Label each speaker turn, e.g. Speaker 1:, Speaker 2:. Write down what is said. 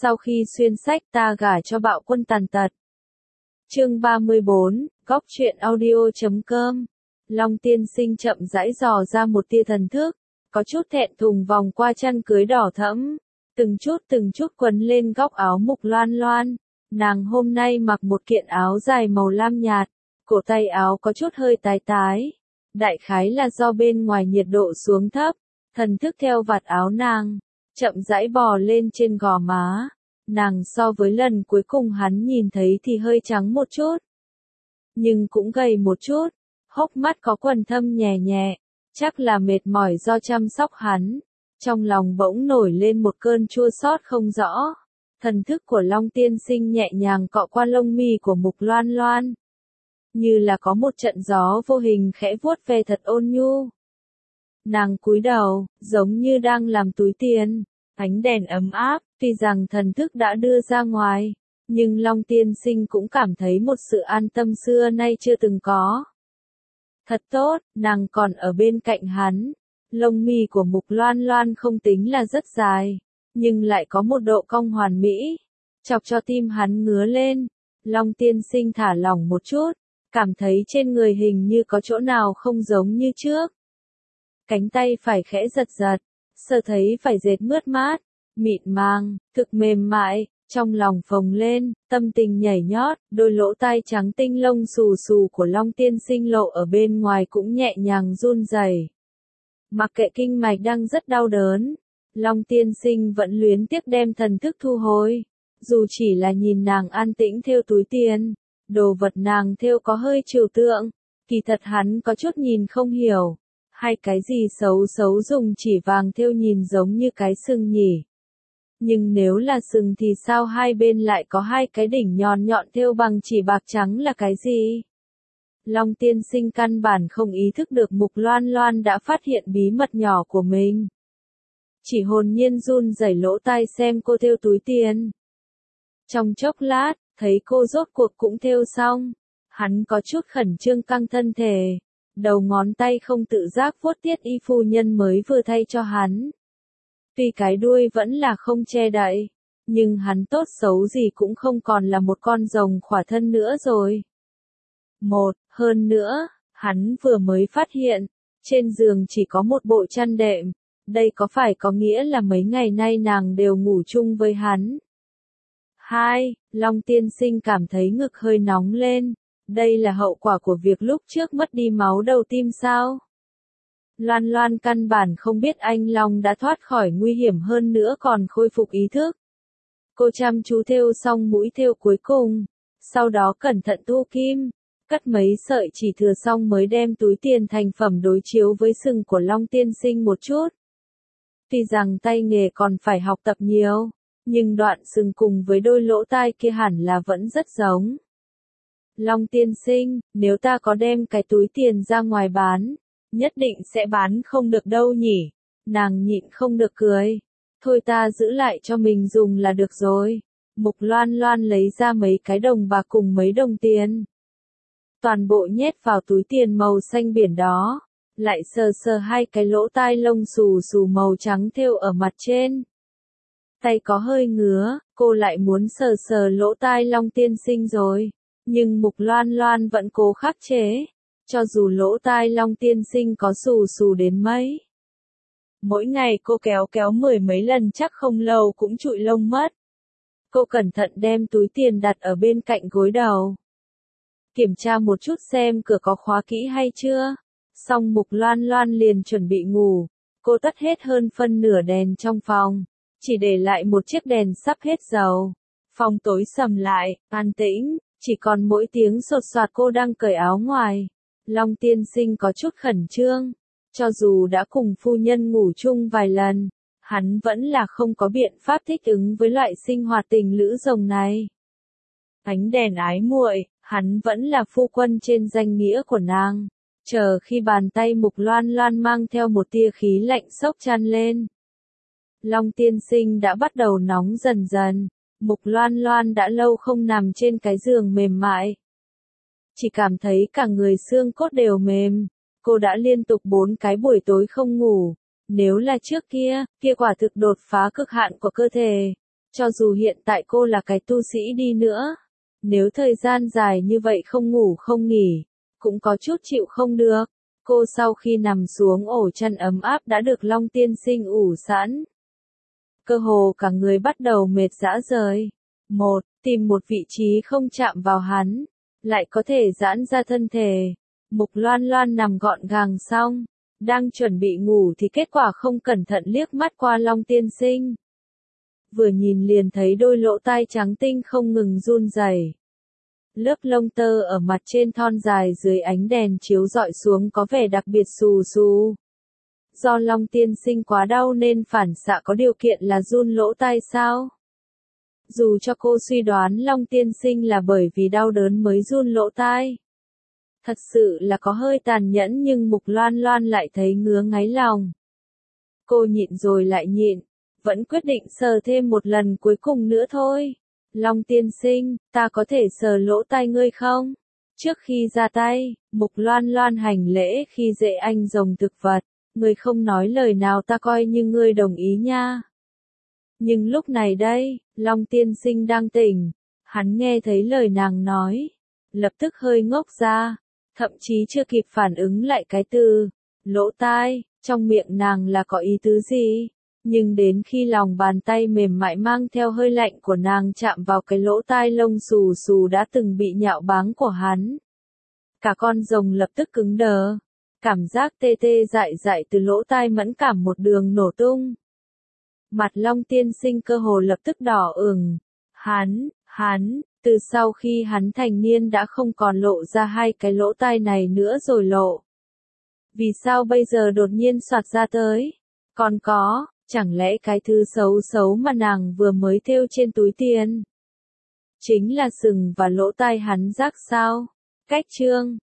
Speaker 1: Sau khi xuyên sách ta gả cho bạo quân tàn tật. Chương 34, Góc truyện audio.com. Long tiên sinh chậm rãi dò ra một tia thần thức, có chút thẹn thùng vòng qua chăn cưới đỏ thẫm, từng chút quấn lên góc áo Mục Loan Loan. Nàng hôm nay mặc một kiện áo dài màu lam nhạt, cổ tay áo có chút hơi tái tái, đại khái là do bên ngoài nhiệt độ xuống thấp. Thần thức theo vạt áo nàng, chậm rãi bò lên trên gò má. Nàng so với lần cuối cùng hắn nhìn thấy thì hơi trắng một chút, nhưng cũng gầy một chút, hốc mắt có quầng thâm nhẹ nhẹ, chắc là mệt mỏi do chăm sóc hắn. Trong lòng bỗng nổi lên một cơn chua xót không rõ. Thần thức của Long tiên sinh nhẹ nhàng cọ qua lông mi của Mục Loan Loan, như là có một trận gió vô hình khẽ vuốt ve thật ôn nhu. Nàng cúi đầu, giống như đang làm túi tiền. Ánh đèn ấm áp, tuy rằng thần thức đã đưa ra ngoài, nhưng Long tiên sinh cũng cảm thấy một sự an tâm xưa nay chưa từng có. Thật tốt, nàng còn ở bên cạnh hắn. Lông mi của Mục Loan Loan không tính là rất dài, nhưng lại có một độ cong hoàn mỹ, chọc cho tim hắn ngứa lên. Long tiên sinh thả lỏng một chút, cảm thấy trên người hình như có chỗ nào không giống như trước. Cánh tay phải khẽ giật giật, sờ thấy phải dệt mướt mát, mịn màng, thực mềm mại, trong lòng phồng lên, tâm tình nhảy nhót, đôi lỗ tai trắng tinh lông xù xù của Long tiên sinh lộ ở bên ngoài cũng nhẹ nhàng run rẩy. Mặc kệ kinh mạch đang rất đau đớn, Long tiên sinh vẫn luyến tiếc đem thần thức thu hồi. Dù chỉ là nhìn nàng an tĩnh thêu túi tiền, đồ vật nàng thêu có hơi trừu tượng, kỳ thật hắn có chút nhìn không hiểu. Hay cái gì xấu xấu dùng chỉ vàng thêu nhìn giống như cái sừng nhỉ? Nhưng nếu là sừng thì sao hai bên lại có hai cái đỉnh nhọn nhọn thêu bằng chỉ bạc trắng là cái gì? Long tiên sinh căn bản không ý thức được Mục Loan Loan đã phát hiện bí mật nhỏ của mình. Chỉ hồn nhiên run rẩy lỗ tai xem cô thêu túi tiền. Trong chốc lát, thấy cô rốt cuộc cũng thêu xong, hắn có chút khẩn trương căng thân thể. Đầu ngón tay không tự giác vuốt tiết y phu nhân mới vừa thay cho hắn. Tuy cái đuôi vẫn là không che đậy, nhưng hắn tốt xấu gì cũng không còn là một con rồng khỏa thân nữa rồi. Hơn nữa, hắn vừa mới phát hiện, trên giường chỉ có một bộ chăn đệm, đây có phải có nghĩa là mấy ngày nay nàng đều ngủ chung với hắn? 2. Long tiên sinh cảm thấy ngực hơi nóng lên. Đây là hậu quả của việc lúc trước mất đi máu đầu tim sao? Loan Loan căn bản không biết anh Long đã thoát khỏi nguy hiểm hơn nữa còn khôi phục ý thức. Cô chăm chú thêu xong mũi thêu cuối cùng, sau đó cẩn thận thu kim, cắt mấy sợi chỉ thừa xong mới đem túi tiền thành phẩm đối chiếu với sừng của Long tiên sinh một chút. Tuy rằng tay nghề còn phải học tập nhiều, nhưng đoạn sừng cùng với đôi lỗ tai kia hẳn là vẫn rất giống. Long tiên sinh, nếu ta có đem cái túi tiền ra ngoài bán, nhất định sẽ bán không được đâu nhỉ? Nàng nhịn không được cười. Thôi ta giữ lại cho mình dùng là được rồi. Mục Loan Loan lấy ra mấy cái đồng bạc cùng mấy đồng tiền. Toàn bộ nhét vào túi tiền màu xanh biển đó. Lại sờ sờ hai cái lỗ tai lông xù xù màu trắng thêu ở mặt trên. Tay có hơi ngứa, cô lại muốn sờ sờ lỗ tai Long tiên sinh rồi. Nhưng Mục Loan Loan vẫn cố khắc chế, cho dù lỗ tai Long tiên sinh có xù xù đến mấy. Mỗi ngày cô kéo mười mấy lần chắc không lâu cũng trụi lông mất. Cô cẩn thận đem túi tiền đặt ở bên cạnh gối đầu. Kiểm tra một chút xem cửa có khóa kỹ hay chưa. Xong Mục Loan Loan liền chuẩn bị ngủ. Cô tắt hết hơn phân nửa đèn trong phòng, chỉ để lại một chiếc đèn sắp hết dầu. Phòng tối sầm lại, an tĩnh. Chỉ còn mỗi tiếng sột soạt cô đang cởi áo ngoài. Long tiên sinh có chút khẩn trương. Cho dù đã cùng phu nhân ngủ chung vài lần, hắn vẫn là không có biện pháp thích ứng với loại sinh hoạt tình lữ rồng này. Ánh đèn ái muội, hắn vẫn là phu quân trên danh nghĩa của nàng. Chờ khi bàn tay Mục Loan Loan mang theo một tia khí lạnh xốc chăn lên. Long tiên sinh đã bắt đầu nóng dần dần. Mục Loan Loan đã lâu không nằm trên cái giường mềm mại. Chỉ cảm thấy cả người xương cốt đều mềm. Cô đã liên tục 4 cái buổi tối không ngủ. Nếu là trước kia, kia quả thực đột phá cực hạn của cơ thể. Cho dù hiện tại cô là cái tu sĩ đi nữa, nếu thời gian dài như vậy không ngủ không nghỉ, cũng có chút chịu không được. Cô sau khi nằm xuống ổ chăn ấm áp đã được Long Tiên Sinh ủ sẵn. Cơ hồ cả người bắt đầu mệt rã rời. Tìm một vị trí không chạm vào hắn, lại có thể giãn ra thân thể. Mục Loan Loan nằm gọn gàng xong, đang chuẩn bị ngủ thì kết quả không cẩn thận liếc mắt qua Long Tiên Sinh. Vừa nhìn liền thấy đôi lỗ tai trắng tinh không ngừng run rẩy. Lớp lông tơ ở mặt trên thon dài dưới ánh đèn chiếu rọi xuống có vẻ đặc biệt xù xù. Do Long Tiên Sinh quá đau nên phản xạ có điều kiện là run lỗ tai sao? Dù cho cô suy đoán Long Tiên Sinh là bởi vì đau đớn mới run lỗ tai. Thật sự là có hơi tàn nhẫn nhưng Mục Loan Loan lại thấy ngứa ngáy lòng. Cô nhịn rồi lại nhịn, vẫn quyết định sờ thêm một lần cuối cùng nữa thôi. Long Tiên Sinh, ta có thể sờ lỗ tai ngươi không? Trước khi ra tay, Mục Loan Loan hành lễ khi dễ anh rồng thực vật. Ngươi không nói lời nào ta coi như ngươi đồng ý nha. Nhưng lúc này đây, Long Tiên Sinh đang tỉnh. Hắn nghe thấy lời nàng nói. Lập tức hơi ngốc ra. Thậm chí chưa kịp phản ứng lại cái từ lỗ tai, trong miệng nàng là có ý tứ gì. Nhưng đến khi lòng bàn tay mềm mại mang theo hơi lạnh của nàng chạm vào cái lỗ tai lông xù xù đã từng bị nhạo báng của hắn. Cả con rồng lập tức cứng đờ. Cảm giác tê tê dại dại từ lỗ tai mẫn cảm một đường nổ tung. Mặt Long Tiên Sinh cơ hồ lập tức đỏ ửng. Hắn, từ sau khi hắn thành niên đã không còn lộ ra hai cái lỗ tai này nữa rồi lộ. Vì sao bây giờ đột nhiên soạt ra tới? Còn có, chẳng lẽ cái thứ xấu xấu mà nàng vừa mới thêu trên túi tiền? Chính là sừng và lỗ tai hắn rác sao? Cách chương